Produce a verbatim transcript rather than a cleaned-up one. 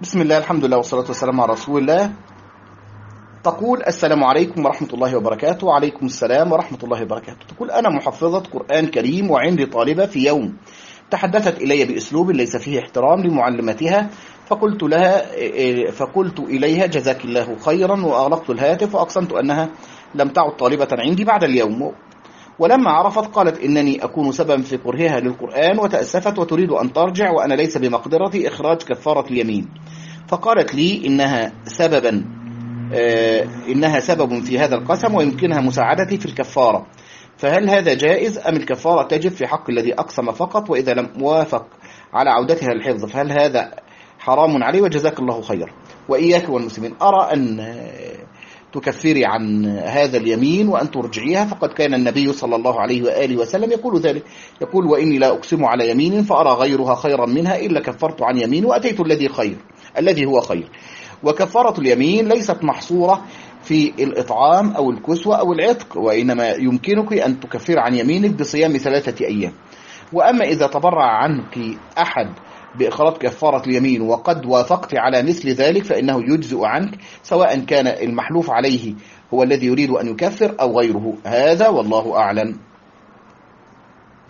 بسم الله، الحمد لله، والصلاة والسلام على رسول الله. تقول: السلام عليكم ورحمة الله وبركاته. وعليكم السلام ورحمة الله وبركاته. تقول: أنا محفظة قرآن كريم وعندي طالبة في يوم تحدثت إلي بأسلوب ليس فيه احترام لمعلمتها، فقلت لها فقلت إليها: جزاك الله خيرا، وأغلقت الهاتف وأقسمت أنها لم تعد طالبة عندي بعد اليوم. ولما عرفت قالت إنني أكون سببا في كرهها للقرآن، وتأسفت وتريد أن ترجع، وأنا ليس بمقدرتي إخراج كفارة اليمين. فقالت لي إنها سببا آه إنها سبب في هذا القسم، ويمكنها مساعدتي في الكفارة. فهل هذا جائز أم الكفارة تجب في حق الذي أقسم فقط، وإذا لم موافق على عودتها للحفظ فهل هذا حرام عليه؟ وجزاك الله خير. وإياك والمسلمين، أرى أن تكفري عن هذا اليمين وأن ترجعيها، فقد كان النبي صلى الله عليه وآله وسلم يقول ذلك، يقول: وإني لا أقسم على يمين فأرى غيرها خيرا منها إلا كفرت عن يمين وأتيت الذي خير الذي هو خير. وكفارة اليمين ليست محصورة في الإطعام أو الكسوة أو العتق، وإنما يمكنك أن تكفر عن يمينك بصيام ثلاثة أيام. وأما إذا تبرع عنك أحد بإخراج كفارة اليمين وقد وافقت على مثل ذلك فإنه يجزئ عنك، سواء كان المحلوف عليه هو الذي يريد أن يكفر أو غيره. هذا والله أعلم.